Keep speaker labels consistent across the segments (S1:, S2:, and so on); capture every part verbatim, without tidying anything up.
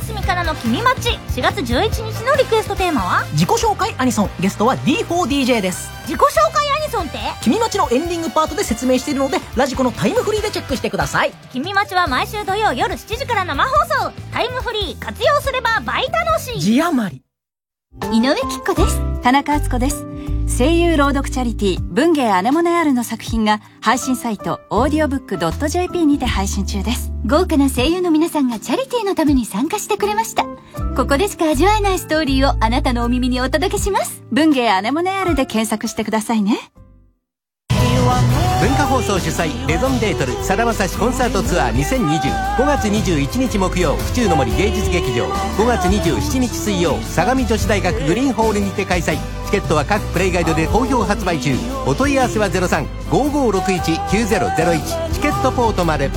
S1: すみからの君待ち。しがつじゅういちにちのリクエストテーマは
S2: 自己紹介アニソン。ゲストは ディーフォーディージェー です。
S1: 自己紹介アニソンって
S2: 君待ちのエンディングパートで説明しているので、ラジコのタイムフリーでチェックしてください。
S1: 君待ちは毎週土曜夜しちじから生放送。タイムフリー活用すれば倍楽しい。
S2: 字余り。
S3: 井上貴子です。田中敦子です。声優朗読チャリティー文芸アネモネアールの作品が配信サイトオーディオブックドットジェーピー にて配信中です。豪華な声優の皆さんがチャリティーのために参加してくれました。ここでしか味わえないストーリーをあなたのお耳にお届けします。文芸アネモネアールで検索してくださいね。
S4: 文化放送主催レゾンデートルさだまさしコンサートツアーにせんにじゅう。ごがつにじゅういちにち木曜府中の森芸術劇場、ごがつにじゅうしちにち水曜相模女子大学グリーンホールにて開催。チケットは各プレイガイドで好評発売中。お問い合わせは ゼロさん ごーごーろくいち きゅうゼロゼロいち チケットポートまで。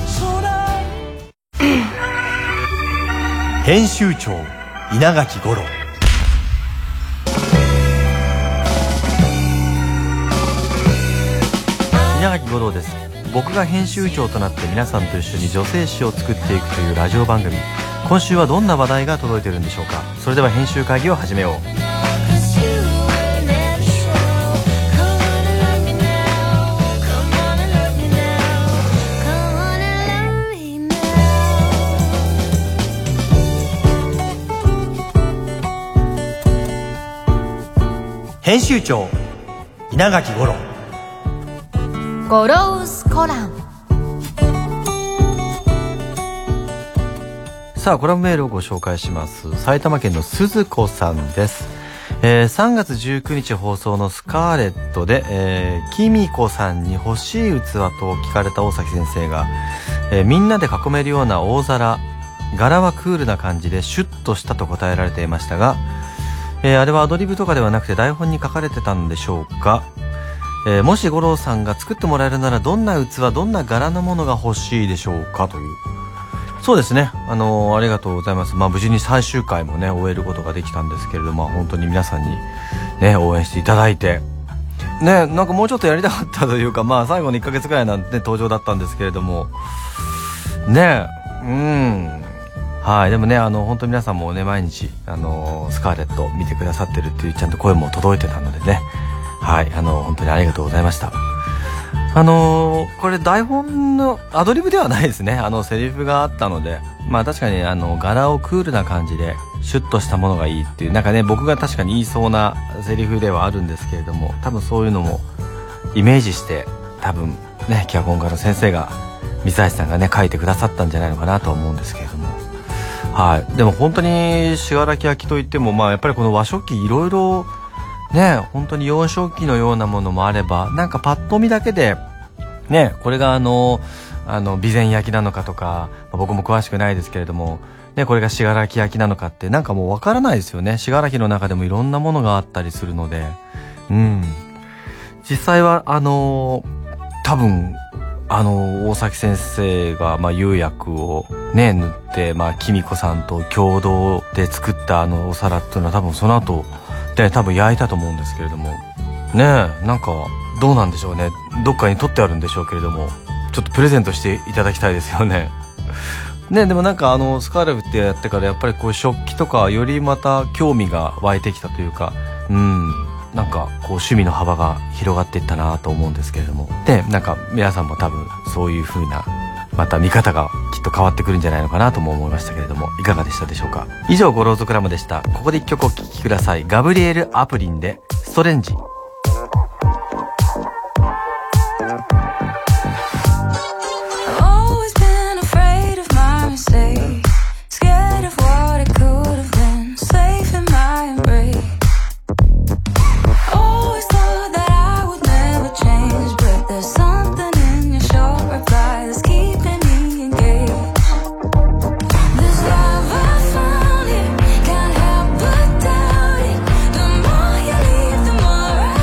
S5: 編集長稲垣吾郎。稲垣吾郎です。僕が編集長となって皆さんと一緒に女性誌を作っていくというラジオ番組。今週はどんな話題が届いているんでしょうか。それでは編集会議を始めよう。編集長稲垣吾郎。
S1: ゴロウスコラム。
S5: さあコラムメールをご紹介します。埼玉県の鈴子さんです。えー、さんがつじゅうくにち放送のスカーレットで、えー、キミコさんに欲しい器と聞かれた大崎先生が、えー、みんなで囲めるような大皿、柄はクールな感じでシュッとしたと答えられていましたが、えー、あれはアドリブとかではなくて台本に書かれてたんでしょうか。えー、もし五郎さんが作ってもらえるならどんな器、どんな柄のものが欲しいでしょうかという。そうですね、あのー、ありがとうございます。まあ無事に最終回もね終えることができたんですけれども、本当に皆さんにね応援していただいてね、なんかもうちょっとやりたかったというか、まあ最後のいっかげつくらいなんて、ね、登場だったんですけれどもね、うんはい。でもね、あの本当に皆さんもね毎日あのー、スカーレット見てくださってるっていうちゃんと声も届いてたのでね、はい、あの本当にありがとうございました。あのー、これ台本のアドリブではないですね。あのセリフがあったので、まあ確かにあの柄をクールな感じでシュッとしたものがいいっていう、なんかね僕が確かに言いそうなセリフではあるんですけれども、多分そういうのもイメージして多分ね脚本家の先生が三橋さんがね書いてくださったんじゃないのかなと思うんですけれども、はい。でも本当に信楽焼といっても、まあやっぱりこの和食器いろいろね、本当に洋食器のようなものもあれば、なんかパッと見だけでね、これがあのあの備前焼きなのかとか、まあ、僕も詳しくないですけれどもね、これが信楽焼きなのかってなんかもうわからないですよね。信楽の中でもいろんなものがあったりするので、うん、実際はあの多分あの大崎先生がまあ釉薬をね塗って、まあきみこさんと共同で作ったあのお皿っていうのは多分その後で多分焼いたと思うんですけれどもね、えなんかどうなんでしょうね。どっかに取ってあるんでしょうけれども、ちょっとプレゼントしていただきたいですよね。ね、でもなんかあのスカーレットってやってからやっぱりこう食器とかよりまた興味が湧いてきたというか、うんなんかこう趣味の幅が広がっていったなと思うんですけれども、でなんか皆さんも多分そういう風なまた見方がきっと変わってくるんじゃないのかなとも思いましたけれども、いかがでしたでしょうか。以上ゴローズクラムでした。ここで一曲お聴きください。ガブリエル・アプリンでストレンジ。
S6: More you leave, the more I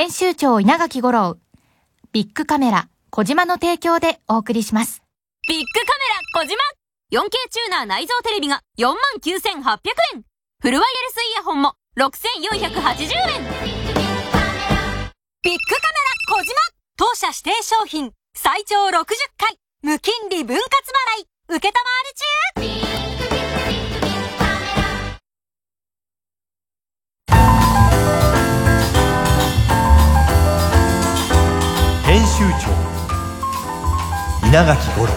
S6: 編集長稲垣吾郎、ビッグカメラ小島の提供でお送りします。
S7: ビッグカメラ小島 よんケー チューナー内蔵テレビが よんまんきゅうせんはっぴゃくえん、フルワイヤレスイヤホンもろくせんよんひゃくはちじゅうえん。ビッグカメラ小島当社指定商品最長ろくじゅっかい無金利分割払い受けたまわり中。
S8: 編集長稲垣吾郎、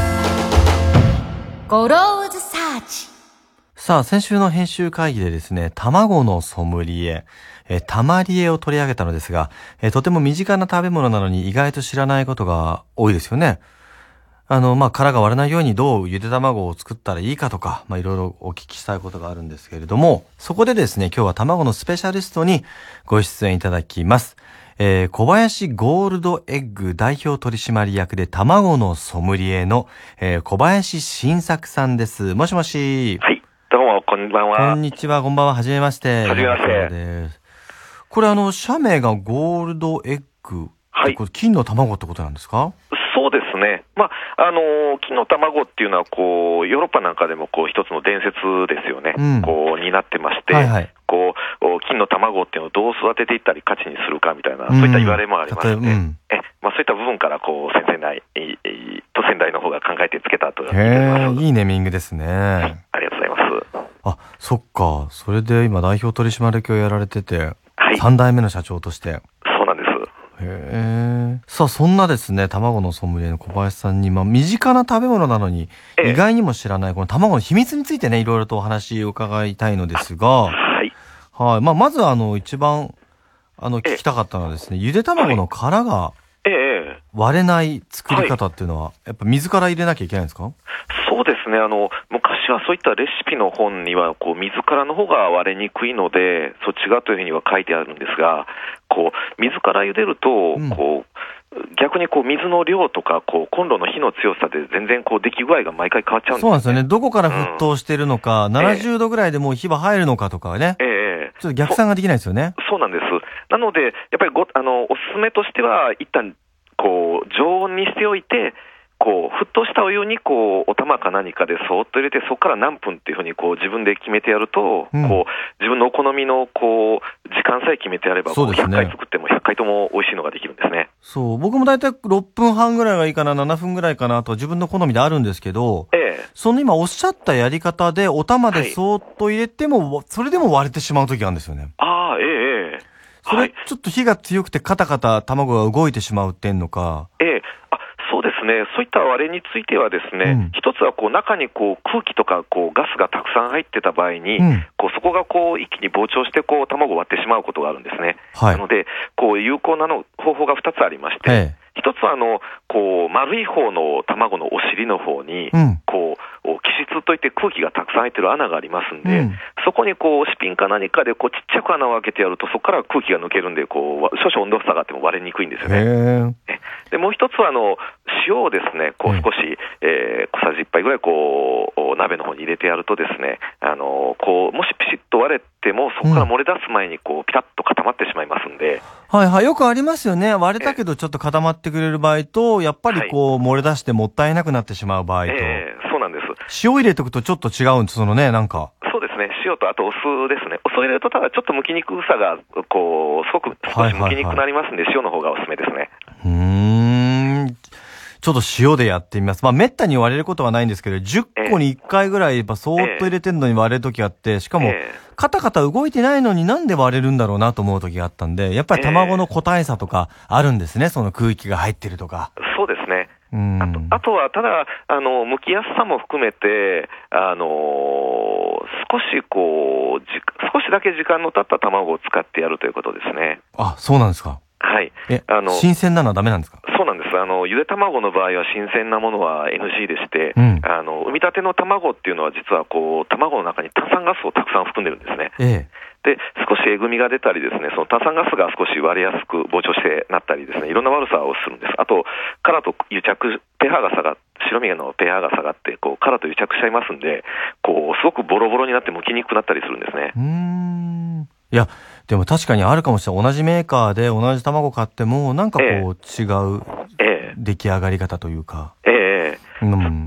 S6: ゴローズサーチ。
S5: さあ、先週の編集会議でですね、卵のソムリエ、え、タマリエを取り上げたのですが、え、とても身近な食べ物なのに意外と知らないことが多いですよね。あの、まあ、殻が割れないようにどうゆで卵を作ったらいいかとか、まあ、いろいろお聞きしたいことがあるんですけれども、そこでですね、今日は卵のスペシャリストにご出演いただきます。えー、小林ゴールドエッグ代表取締役で卵のソムリエの、えー、小林晋作さんです。もしもし。
S9: はい。どうも、こんばんは。
S5: こんにちは、こんばんは。はじめまして。
S9: はじめまして。
S5: これあの、社名がゴールドエッグ。はい。これ金の卵ってことなんですか？
S9: そうですね。まあ、あのー、金の卵っていうのは、こう、ヨーロッパなんかでも、こう、一つの伝説ですよね。うん、こう、になってまして、はいはい、こう、金の卵っていうのをどう育てていったり価値にするかみたいな、うん、そういった言われもありまして、うん、え、まあ、そういった部分から、こう、先々代、と先代の方が考えてつけたと言ってます。
S5: いいネーミングですね。
S9: はい、ありがとうございます。
S5: あ、そっか。それで今、代表取締役をやられてて、はい、さん代目の社長として。
S9: そうなんです。
S5: へえ。さあ、そんなですね、卵のソムリエの小林さんに、まあ、身近な食べ物なのに、意外にも知らない、この卵の秘密についてね、いろいろとお話を伺いたいのですが、はい。はい。まあ、まず、あの、一番、あの、聞きたかったのはですね、ゆで卵の殻が、割れない作り方っていうのは、はい、やっぱ水から入れなきゃいけないんですか？
S9: そうですね。あの、昔はそういったレシピの本には、こう、水からの方が割れにくいので、そっちがというふうには書いてあるんですが、こう、水から茹でると、うん、こう、逆にこう、水の量とか、こう、コンロの火の強さで全然こう、出来具合が毎回変わっちゃうんですよね。
S5: そうなんですよね。どこから沸騰してるのか、うん、ななじゅうどぐらいでもう火は入るのかとかね。ええー。ちょっと逆算ができないですよね。
S9: そ, そうなんです。なので、やっぱりご、あの、おすすめとしては、一旦、こう、常温にしておいて、こう沸騰したお湯にこうお玉か何かでそーっと入れて、そこから何分っていうふうにこう自分で決めてやると、うん、こう自分のお好みのこう時間さえ決めてやれば、そうですね、ひゃっかい作ってもひゃっかいとも美味しいのができるんですね。
S5: そう、僕もだいたいろっぷんはんぐらいがいいかな、ななふんぐらいかなと自分の好みであるんですけど、ええ、その今おっしゃったやり方でお玉でそーっと入れても、はい、それでも割れてしまう時があるんですよね。
S9: ああ、ええええ。
S5: それ、ちょっと火が強くてカタカタ卵が動いてしまうってんのか。
S9: ええ、あ、そうですね。そういった割れについてはですね、うん、一つはこう中にこう空気とかこうガスがたくさん入ってた場合に、うん、こうそこがこう一気に膨張してこう卵を割ってしまうことがあるんですね。はい、なので、こう有効なの方法が二つありまして、ええ、一つはあのこう丸い方の卵のお尻の方に、うん、こう気室といって空気がたくさん入ってる穴がありますんで、うん、そこにこうスピンか何かでこうちっちゃく穴を開けてやると、そこから空気が抜けるんで、こう少々温度差があっても割れにくいんですよね。でもう一つはあの塩をですね、こう少し、うん、えー、小さじいっぱいぐらいこう鍋の方に入れてやるとですね、あのこうもしピシッと割れてもそこから漏れ出す前にこうピタッと固まってしまいますんで、
S5: うん、はいはい、よくありますよね。割れたけどちょっと固まってくれる場合と、やっぱりこう、はい、漏れ出してもったいなくなってしまう場合と、
S9: えー、そうなんです。
S5: 塩入れておくとちょっと違うんです、そのね、なんか。
S9: そうですね。塩とあとお酢ですね。お酢を入れるとただちょっと剥きにくさがこうすごく少し剥きにくくなりますんで、はいはいはい、塩の方がおすすめですね。
S5: うーん。ちょっと塩でやってみます。まあ、めったに割れることはないんですけど、じゅっこにいっかいぐらい、まあ、そーっと入れてんのに割れるときあって、しかも、カタカタ動いてないのになんで割れるんだろうなと思うときがあったんで、やっぱり卵の個体差とかあるんですね、その空気が入ってるとか。
S9: そうですね。うん、あと、あとは、ただ、あの、剥きやすさも含めて、あのー、少しこう、じ、少しだけ時間の経った卵を使ってやるということですね。
S5: あ、そうなんですか。
S9: はい。
S5: え、あの、新鮮なのはダメなんですか？
S9: そうなんです。あの、ゆで卵の場合は新鮮なものは エヌジー でして、うん、あの、産みたての卵っていうのは実はこう、卵の中に炭酸ガスをたくさん含んでるんですね。ええ。で、少しえぐみが出たりですね、その炭酸ガスが少し割れやすく膨張してなったりですね、いろんな悪さをするんです。あと、殻と癒着、pH が下がって、白身の pH が下がって、こう、殻と癒着しちゃいますんで、こう、すごくボロボロになって剥きにくくなったりするんですね。
S5: うーん。いや、 でも確かにあるかもしれない。同じメーカーで同じ卵買っても、なんかこう違う出来上がり方というか。
S9: ええ
S5: うん。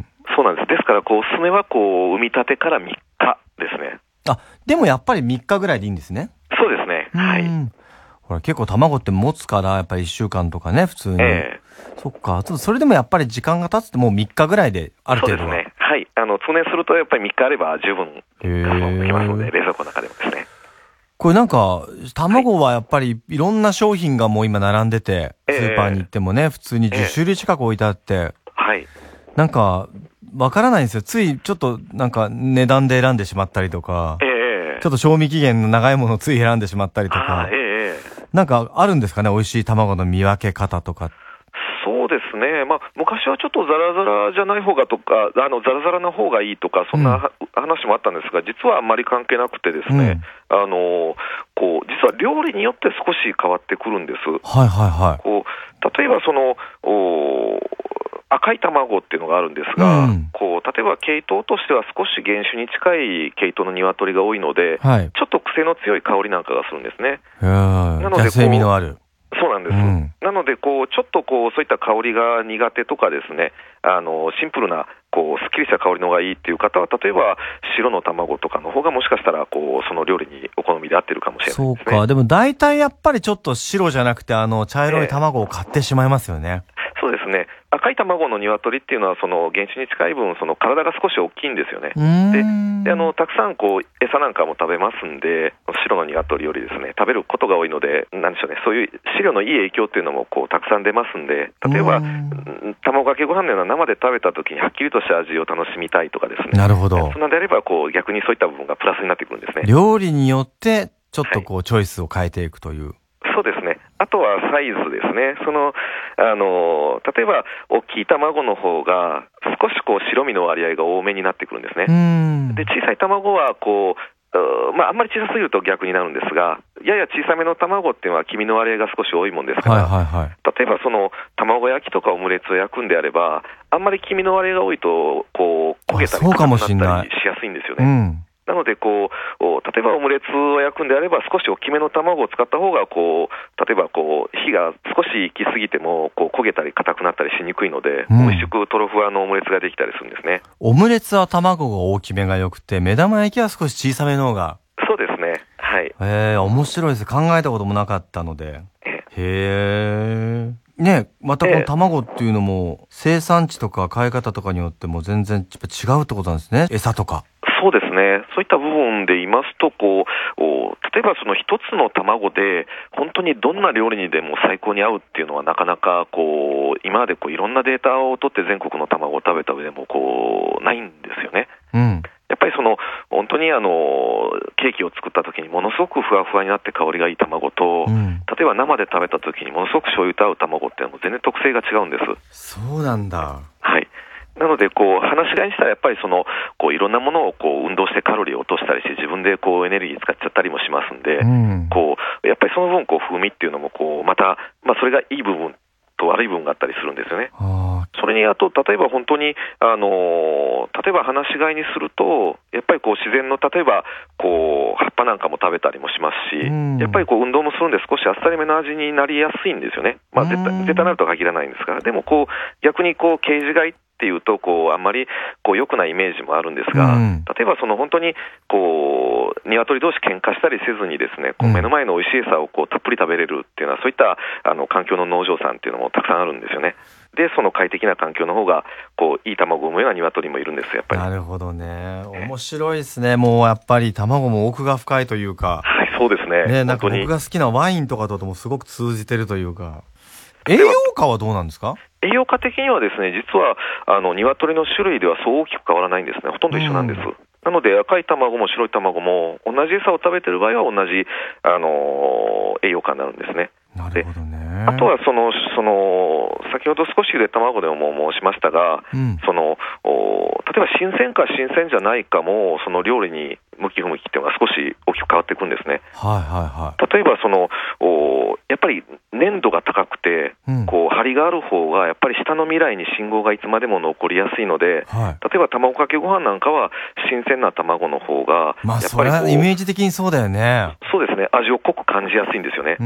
S9: そうなんです。ですから、こう、スネはこう、産み立てからみっかですね。
S5: あ、でもやっぱりみっかぐらいでいいんですね。
S9: そうですね。はい。
S5: ほら、結構卵って持つから、やっぱりいっしゅうかんとかね、普通に。ええそっか。それでもやっぱり時間が経つってもうみっかぐらいである程度は。
S9: そうですね。はい。あの、通年するとやっぱりみっかあれば十分ガスもできますので、冷蔵庫の中でもですね。
S5: これなんか、卵はやっぱりいろんな商品がもう今並んでて、スーパーに行ってもね、普通にじゅっしゅるい近く置いてあって、
S9: はい。
S5: なんか、わからないんですよ。ついちょっとなんか値段で選んでしまったりとか、ええ、ちょっと賞味期限の長いものをつい選んでしまったりとか、ええ、なんかあるんですかね、美味しい卵の見分け方とか。
S9: そうですね、まあ、昔はちょっとザラザラじゃない方がとか、あのザラザラな方がいいとか、そんな、うん、話もあったんですが、実はあんまり関係なくてですね、うん、あのこう実は料理によって少し変わってくるんです。
S5: はいはいはい。
S9: こう例えばそのお赤い卵っていうのがあるんですが、うん、こう例えば系統としては少し原種に近い系統の鶏が多いので、はい、ちょっと癖の強い香りなんかがするんですね。
S5: なので野生味のある。
S9: そうなんです。うん、なのでこうちょっとこうそういった香りが苦手とかですね、あのシンプルなこうすっきりした香りの方がいいっていう方は、例えば白の卵とかの方がもしかしたらこうその料理にお好みで合ってるかもしれないですね。
S5: そうか。でも大体やっぱりちょっと白じゃなくてあの茶色い卵を買ってしまいますよね。
S9: えー、そうですね。赤い卵の鶏っていうのはその原種に近い分その体が少し大きいんですよね。で、であのたくさんこう餌なんかも食べますんで、白の鶏よりですね食べることが多いので、なんでしょうね、そういう飼料のいい影響っていうのもこうたくさん出ますんで、例えば卵かけご飯のような生で食べた時にはっきりとした味を楽しみたいとかですね。
S5: なるほど。
S9: そんなであればこう逆にそういった部分がプラスになってくるんですね。
S5: 料理によってちょっとこう、はい、チョイスを変えていくという。
S9: そうですね。あとはサイズですね。その、あの、例えば、大きい卵の方が、少しこう、白身の割合が多めになってくるんですね。で、小さい卵は、こう、まあ、あんまり小さすぎると逆になるんですが、やや小さめの卵っていうのは黄身の割合が少し多いもんですから、はいはいはい、例えばその、卵焼きとかオムレツを焼くんであれば、あんまり黄身の割合が多いと、こう、焦げたり、硬くなったりしやすいんですよね。うん、なのでこう、例えばオムレツを焼くんであれば、少し大きめの卵を使った方がこう、例えばこう火が少し行き過ぎてもこう焦げたり硬くなったりしにくいので、うん、美味しくトロフワのオムレツができたりするんですね。
S5: オムレツは卵が大きめが良くて、目玉焼きは少し小さめの方が。
S9: そうですね。はい。
S5: へー、面白いです。考えたこともなかったので。へー。ね、またこの卵っていうのも、生産地とか飼い方とかによっても全然違うってことなんですね。餌とか。
S9: そうですね。そういった部分で言いますと、こう、例えばその一つの卵で、本当にどんな料理にでも最高に合うっていうのはなかなか、こう、今までこういろんなデータを取って全国の卵を食べた上でも、こう、ないんですよね。うん。やっぱりその、本当にあの、ケーキを作った時にものすごくふわふわになって香りがいい卵と、うん、例えば生で食べた時にものすごく醤油と合う卵っていうのも全然特性が違うんです。
S5: そうなんだ。
S9: はい。なので、こう、話し飼いにしたら、やっぱりその、こう、いろんなものをこう、運動してカロリーを落としたりして、自分でこう、エネルギー使っちゃったりもしますんで、うん、こう、やっぱりその分、こう、風味っていうのも、こう、また、まあ、それがいい部分と悪い部分があったりするんですよね。それに、あと、例えば本当に、あの、例えば話し飼いにすると、やっぱりこう、自然の、例えば、こう、葉っぱなんかも食べたりもしますし、うん、やっぱりこう、運動もするんで少しあっさりめの味になりやすいんですよね。まあ、絶対、絶対なるとは限らないんですが、でもこう、逆にこう、ケージ飼いっていうとこうあんまりこう良くないイメージもあるんですが、うん、例えばその本当にこう鶏同士喧嘩したりせずにですね、こう目の前の美味しい餌をこうたっぷり食べれるっていうのは、そういったあの環境の農場さんっていうのもたくさんあるんですよね。でその快適な環境の方がこういい卵を産むような鶏もいるんですやっぱり。
S5: なるほどね、面白いですね。もうやっぱり卵も奥が深いというか、
S9: はい、そうですね。
S5: ね、なんか僕が好きなワインとかともすごく通じてるというか。栄養価はどうなんですか？
S9: 栄養価的にはですね、実はあの鶏の種類ではそう大きく変わらないんですね。ほとんど一緒なんです。うん、なので赤い卵も白い卵も同じ餌を食べてる場合は同じ、あのー、栄養価になるんですね。
S5: なるほどね。
S9: あとはそのその先ほど少しゆで卵でも申しましたが、うん、その例えば新鮮か新鮮じゃないかもその料理に向き不向きっていうのが少し大きく変わっていくんですね。
S5: はいはいはい。
S9: 例えばそのやっぱり粘度が高くて、うん、こう張りりがある方がやっぱり下の未来に信号がいつまでも残りやすいので、はい、例えば卵かけご飯なんかは新鮮な卵の方が
S5: まあそれはイメージ的にそうだよね。
S9: そうですね、味を濃く感じやすいんですよね。
S5: うん、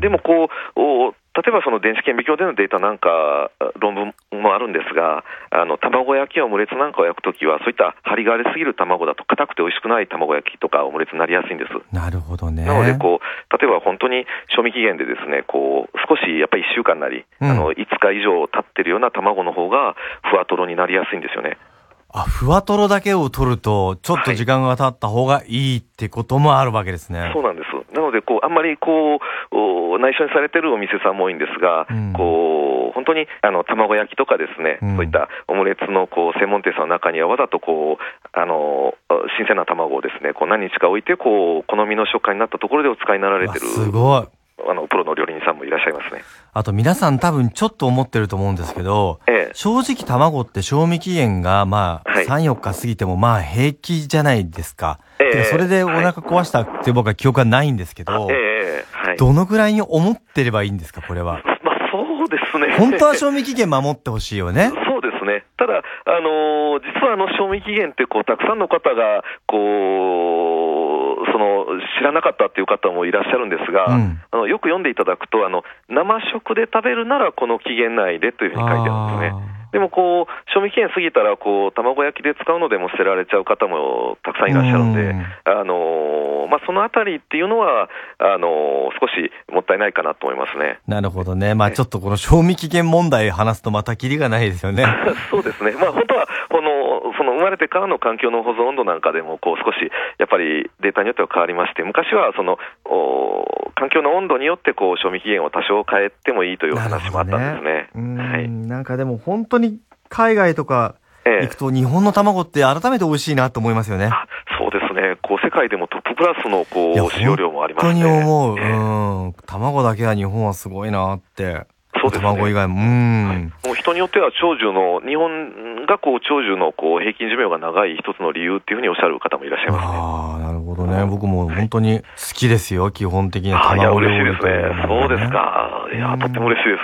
S9: でもこう例えばその電子顕微鏡でのデータなんか論文もあるんですが、あの卵焼きやオムレツなんかを焼くときはそういった張りがありすぎる卵だと硬くて美味しくない卵焼きとかオムレツになりやすいんです。
S5: なるほどね。
S9: なのでこう例えば本当に賞味期限でですね、こう少しやっぱりいっしゅうかんなり、うん、あのいつか以上経ってるような卵の方がふわとろになりやすいんですよね。
S5: あ、ふわとろだけを取るとちょっと時間が経った方がいいってこともあるわけですね。はい、
S9: そうなんです。なのでこうあんまりこう内緒にされてるお店さんも多いんですが、うん、こう本当にあの卵焼きとかですね、うん、そういったオムレツのこう専門店さんの中にはわざとこうあの新鮮な卵をですね、こう何日か置いてこう好みの食感になったところでお使いになられてる、
S5: すごい
S9: あのプロの料理人さんもいらっしゃいますね。
S5: あと皆さん多分ちょっと思ってると思うんですけど、ええ、正直卵って賞味期限がまあ、はい、さん、よっか過ぎてもまあ平気じゃないですか。ええ、それでお腹壊したって僕は記憶はないんですけど、ええはい、どのぐらいに思ってればいいんですか、これは。
S9: まあそうですね。
S5: 本当は賞味期限守ってほしいよね。
S9: そうですね。ただ、あのー、実はあの賞味期限ってこうたくさんの方がこうその知らなかったっていう方もいらっしゃるんですが、うん、あのよく読んでいただくと、あの生食で食べるならこの期限内でというふうに書いてあるんですね。でもこう賞味期限過ぎたらこう卵焼きで使うのでも捨てられちゃう方もたくさんいらっしゃるんで、あのーまあ、そのあたりっていうのはあのー、少しもったいないかなと思いますね。
S5: なるほどね。まあちょっとこの賞味期限問題話すとまたキリがないですよね。
S9: そうですね。まあ本当はこのその生まれてからの環境の保存温度なんかでもこう少しやっぱりデータによっては変わりまして、昔はその環境の温度によってこう賞味期限を多少変えてもいいという話もあったんですね。
S5: はい、なんかでも本当に海外とか行くと日本の卵って改めて美味しいなと思いますよね。
S9: あ、そうですね。こう世界でもトップクラスのこう使用量もありますね。
S5: 本当に思う。えー、うん。卵だけは日本はすごいなって。そうですね。卵以外も。うん、
S9: はい。もう人によっては長寿の、日本がこう長寿のこう平均寿命が長い一つの理由っていうふうにおっしゃる方もいらっしゃいますね。
S5: ああ、なるほどね。僕も本当に好きですよ。基本的には卵料理。
S9: いや、嬉しいですね。そうですか。いや、とっても嬉しいです。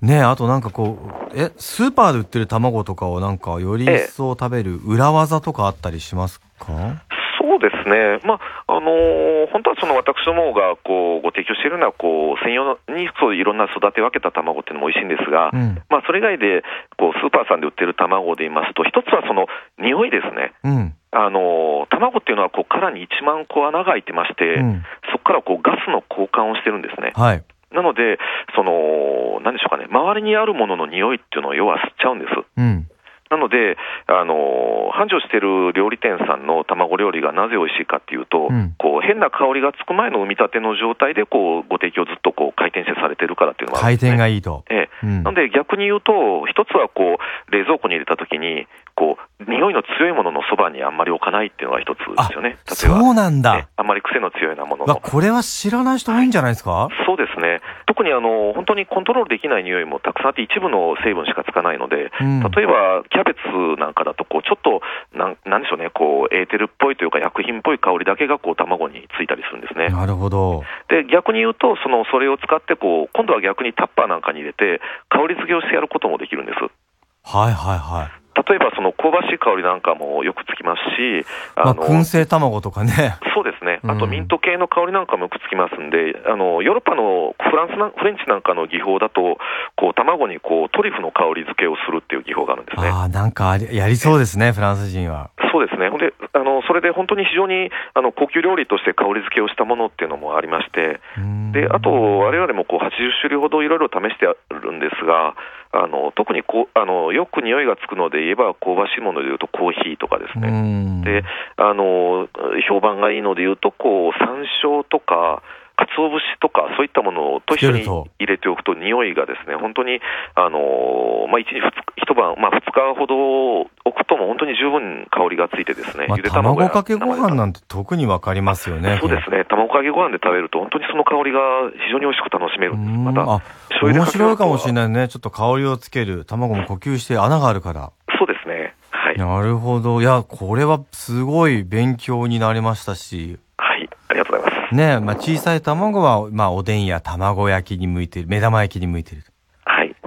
S5: ねえ、あとなんかこう、え、スーパーで売ってる卵とかをなんかより一層食べる裏技とかあったりしますか？
S9: そうですね。まあ、あのー、本当はその私どもがこうご提供しているのはこう専用にそういろんな育て分けた卵っていうのも美味しいんですが、うん、まあそれ以外でこうスーパーさんで売ってる卵で言いますと、一つはその匂いですね。うん、あのー、卵っていうのはこう殻にいちまんこ穴が開いてまして、うん、そこからこうガスの交換をしてるんですね。はい。なので、その、何でしょうかね、周りにあるものの匂いっていうのを要は吸っちゃうんです。うん。なので、あの、繁盛している料理店さんの卵料理がなぜ美味しいかっていうと、うん、こう変な香りがつく前の産み立ての状態でこうご提供ずっとこう回転してされてるからっていうのはあるんですね。
S5: 回転がいいと。
S9: ええ。うん、なので逆に言うと、一つはこう冷蔵庫に入れたときに、こう匂いの強いもののそばにあんまり置かないっていうのが一つですよね。例えば
S5: そうなんだ。
S9: あんまり癖の強いなものの。
S5: これは知らない人多いんじゃないですか？
S9: はい、そうですね。特にあの本当にコントロールできない匂いもたくさんあって、一部の成分しかつかないので、うん、例えばキャベツなんかだとこうちょっとなんなんでしょうね、こうエーテルっぽいというか薬品っぽい香りだけがこう卵についたりするんですね。
S5: なるほど。
S9: で逆に言うと、そのそれを使ってこう今度は逆にタッパーなんかに入れて香り付けをしてやることもできるんです。
S5: はいはいはい。
S9: 例えばその香ばしい香りなんかもよくつきますし、
S5: あの、まあ、燻製卵とかね。
S9: そうですね。あとミント系の香りなんかもよくつきますんで、うん、あのヨーロッパのフランスなフレンチなんかの技法だと、こう卵にこうトリュフの香り付けをするっていう技法があるんですね。あ
S5: あ、なんかやりそうですね、フランス人は。
S9: そうですね。ほんで、あのそれで本当に非常にあの高級料理として香り付けをしたものっていうのもありまして、であと我々もこうはちじゅっしゅるいほどいろいろ試してあるんですが、あの特にこうあのよく匂いがつくので言えば香ばしいものでいうとコーヒーとかですね。であの評判がいいのでいうとこう山椒とか鰹節とかそういったものと一緒に入れておくと匂いがですね、本当にあの、まあ、一日一晩、まあ、ふつかほど置くとも本当に十分香りがついてですね、
S5: まあ、
S9: ゆで
S5: 卵や卵かけご飯なんて特にわかりますよね。
S9: そうですね。卵かけご飯で食べると本当にその香りが非常に美味しく楽しめるんです。また
S5: あ、面白いかもしれないね。ちょっと香りをつける、卵も呼吸して穴があるから。
S9: そうですね。はい。
S5: なるほど。いや、これはすごい勉強になりましたし。
S9: はい、ありがとうございます。
S5: ねえ、まあ、小さい卵は、まあ、おでんや卵焼きに向いてる、目玉焼きに向いてる。
S9: はい。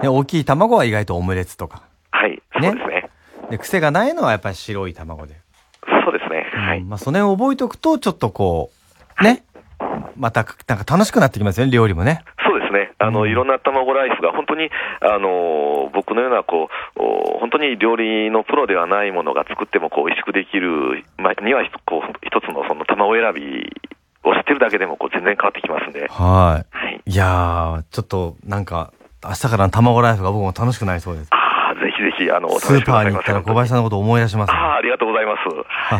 S5: で、大きい卵は意外とオムレツとか。
S9: はい、そうですね。
S5: で、癖がないのはやっぱり白い卵で。
S9: そうですね。はい。
S5: うん、まあ、それを覚えておくと、ちょっとこう、ね。また、なんか楽しくなってきますよね、料理もね。
S9: そうですね。あの、うん、いろんな卵ライスが本当に、あの、僕のような、こう、本当に料理のプロではないものが作っても、こう、美味しくできる、まあ、には、こう、一つのその卵選びを知ってるだけでも、こう、全然変わってきますんで。
S5: はい。はい。いやー、ちょっと、なんか、明日からの卵ライフが僕も楽しくなりそうです。
S9: ああ、ぜひぜひ、あの、
S5: スーパーに行ったら小林さんのことを思い出します、ね。
S9: ああ、ありがとうございます。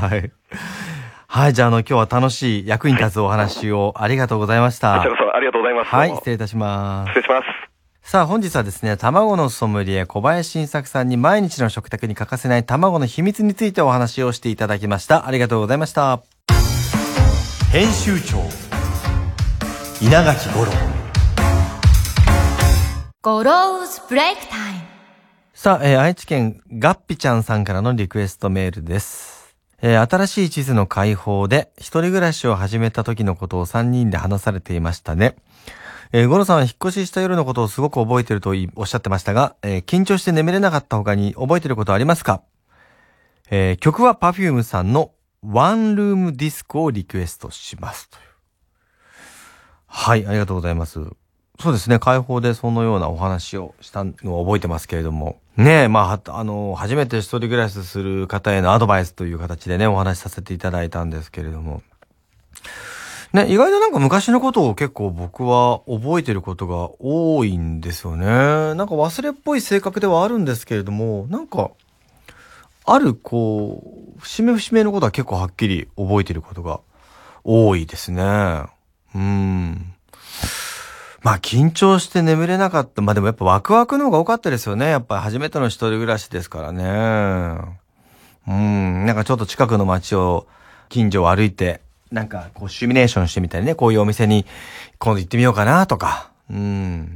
S5: はい。はい、じゃあ、あの、今日は楽しい役に立つお話をありがとうございました。
S9: こちらこそありがとうございます。
S5: はい、失礼いたします。
S9: 失礼します。
S5: さあ、本日はですね、卵のソムリエ小林晋作さんに毎日の食卓に欠かせない卵の秘密についてお話をしていただきました。ありがとうございました。編集長稲垣吾郎
S6: ゴローズブレイクタイム。
S5: さあ、えー、愛知県ガッピちゃんさんからのリクエストメールです。えー、新しい地図の開放で一人暮らしを始めた時のことをさんにんで話されていましたね。えー、ゴロさんは引っ越しした夜のことをすごく覚えているとおっしゃってましたが、えー、緊張して眠れなかった他に覚えていることはありますか？えー、曲は Perfume さんのワンルームディスコをリクエストしますという。はい、ありがとうございます。そうですね、開放でそのようなお話をしたのを覚えてますけれども。ねえ、まあ、あの、初めて一人暮らしする方へのアドバイスという形でね、お話しさせていただいたんですけれども。ね、意外となんか昔のことを結構僕は覚えてることが多いんですよね。なんか忘れっぽい性格ではあるんですけれども、なんか、あるこう、節目節目のことは結構はっきり覚えてることが多いですね。うーん。まあ緊張して眠れなかった。まあでもやっぱワクワクの方が多かったですよね。やっぱり初めての一人暮らしですからね。うん。なんかちょっと近くの街を、近所を歩いて、なんかこうシミュレーションしてみたりね、こういうお店に今度行ってみようかなとか。うん。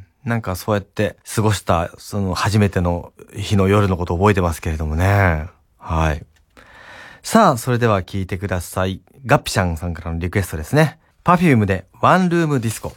S5: なんかそうやって過ごしたその初めての日の夜のことを覚えてますけれどもね。はい。さあ、それでは聞いてください。ガッピシャンさんからのリクエストですね。Perfume でワンルームディスコ。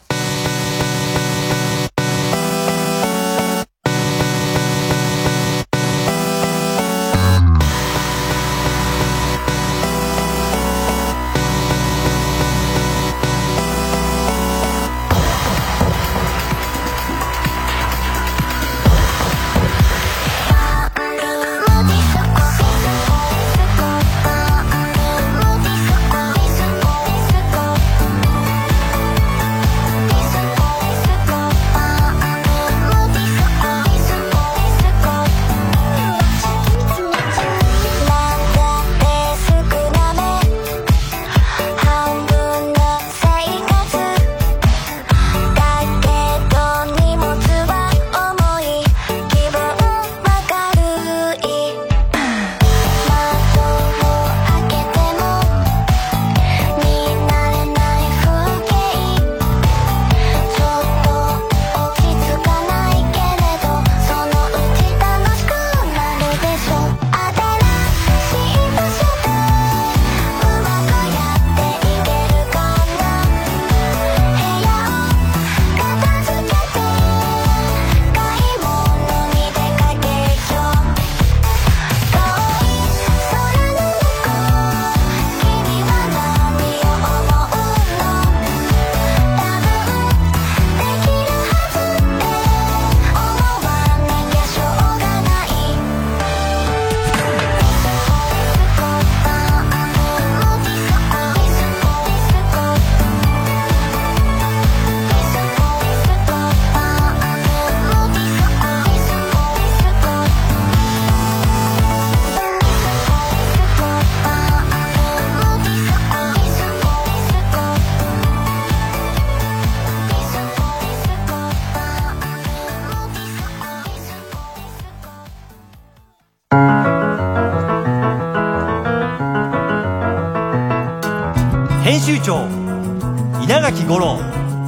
S5: 編集長稲垣吾郎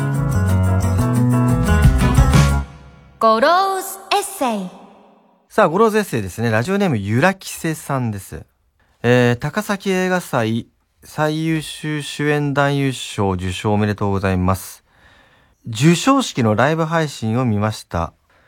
S6: ゴローズエッセイ。
S5: さあ、ゴローズエッセイですね。ラジオネームゆらきせさんです。えー、高崎映画祭最優秀主演男優賞受賞おめでとうございます。授賞式のライブ配信を見ました。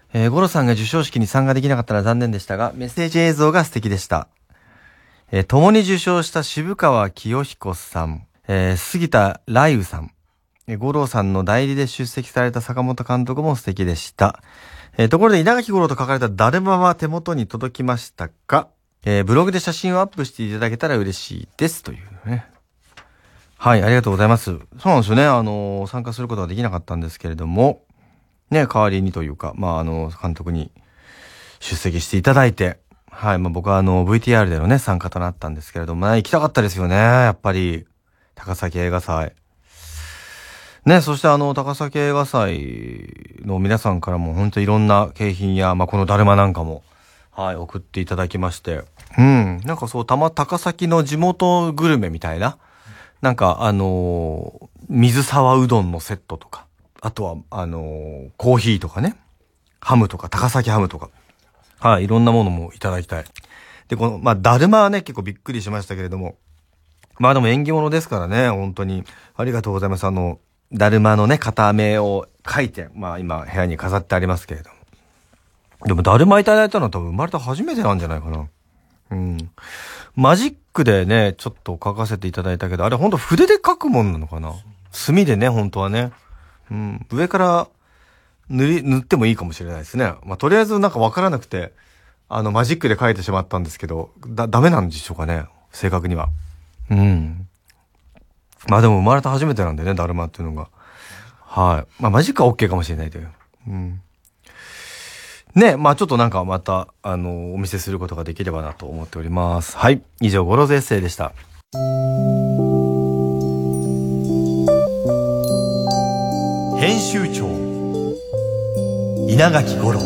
S5: えー、ゴロさんが授賞式に参加できなかったのは残念でしたが、メッセージ映像が素敵でした。えー、共に受賞した渋川清彦さん、えー、杉田雷雨さん、えー、ゴロさんの代理で出席された坂本監督も素敵でした。えー、ところで稲垣吾郎と書かれただるまは手元に届きましたか？えー、ブログで写真をアップしていただけたら嬉しいですというね。はい、ありがとうございます。そうなんですよね。あのー、参加することができなかったんですけれども、ね、代わりにというか、まあ、あの、監督に出席していただいて、はい、まあ僕はあの、ブイティーアール でのね、参加となったんですけれども、まあ、行きたかったですよね、やっぱり。高崎映画祭。ね、そしてあの、高崎映画祭の皆さんからも本当いろんな景品や、まあこのだるまなんかも、はい、送っていただきまして。うん、なんかそう、たま、高崎の地元グルメみたいな、なんかあのー、水沢うどんのセットとか、あとは、あのー、コーヒーとかね、ハムとか、高崎ハムとか、はい、いろんなものもいただきたい。で、この、まあ、だるまはね、結構びっくりしましたけれども、まあでも縁起物ですからね、本当に、ありがとうございます。あの、だるまのね、片目を描いて、まあ今、部屋に飾ってありますけれども。でも、だるまいただいたのは多分生まれて初めてなんじゃないかな。うん。マジックでね、ちょっと描かせていただいたけど、あれ本当筆で描くもんなのかな。墨でね、本当はね。うん、上から塗り、塗ってもいいかもしれないですね。まあ、とりあえずなんかわからなくて、あの、マジックで描いてしまったんですけど、だ、ダメなんでしょうかね。正確には。うん。まあでも生まれた初めてなんでね、だるまっていうのが。はい。まあ、マジックは OK かもしれないという。うん。ね、まあちょっとなんかまた、あの、お見せすることができればなと思っております。はい。以上、ゴローズエッセイでした。編集長稲垣吾郎。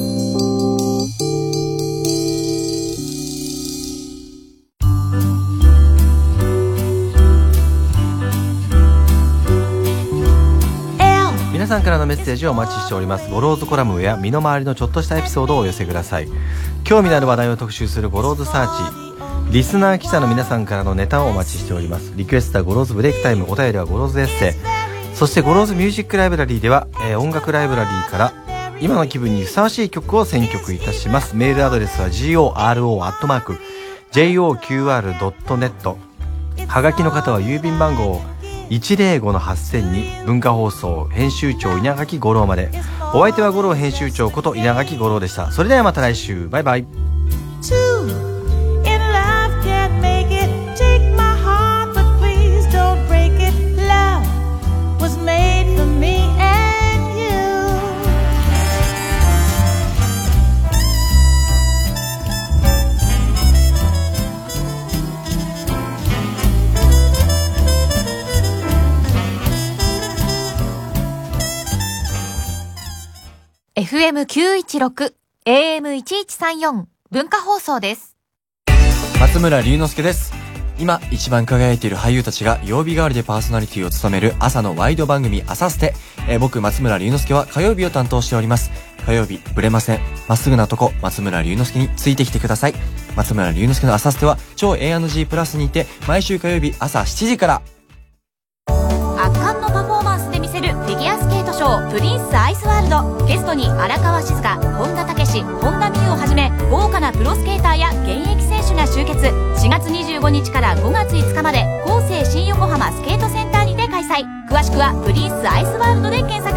S5: 皆さんからのメッセージをお待ちしております。ゴローズコラムや身の回りのちょっとしたエピソードをお寄せください。興味のある話題を特集するゴローズサーチ。リスナー記者の皆さんからのネタをお待ちしております。リクエストはゴローズブレイクタイム、お便りはゴローズエッセイ。そしてゴローズミュージックライブラリーでは、えー、音楽ライブラリーから今の気分にふさわしい曲を選曲いたします。メールアドレスは ゴロ アットマーク ジェイオーキューアール ドットネット。 はがきの方は郵便番号 いちまるごのはっせんに 文化放送編集長稲垣吾郎まで。お相手は吾郎編集長こと稲垣吾郎でした。それではまた来週、バイバイ。
S6: エフエムきゅういちろく、エーエムせんいちさんよん 文化放送です。
S8: 松村龍之介です。今一番輝いている俳優たちが曜日代わりでパーソナリティを務める朝のワイド番組朝ステ。えー、僕松村龍之介は火曜日を担当しております。火曜日ブレません。まっすぐなとこ松村龍之介についてきてください。松村龍之介の朝ステは超 エーアンドジー プラスにて毎週火曜日朝しちじから。
S7: 圧巻のパフォーマンスで見せるフィギュアスケートショープリンスアイスワールド。ゲストに荒川静香、本田武史、本田美優をはじめ豪華なプロスケーターや現役選手が集結。しがつにじゅうごにちからごがついつかまで厚生新横浜スケートセンターにて開催。詳しくはプリンスアイスワールドで検索。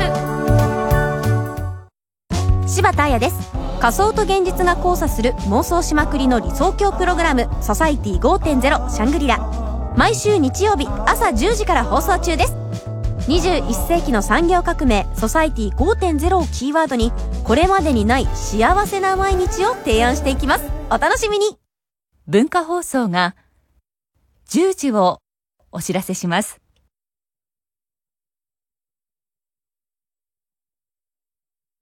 S10: 柴田彩です。仮想と現実が交差する妄想しまくりの理想郷プログラムソサイティ ごてんゼロ シャングリラ。毎週日曜日朝じゅうじから放送中です。にじゅういっせいきの産業革命ソサイティ ごてんゼロ をキーワードにこれまでにない幸せな毎日を提案していきます。お楽しみに。
S3: 文化放送がじゅうじをお知らせします。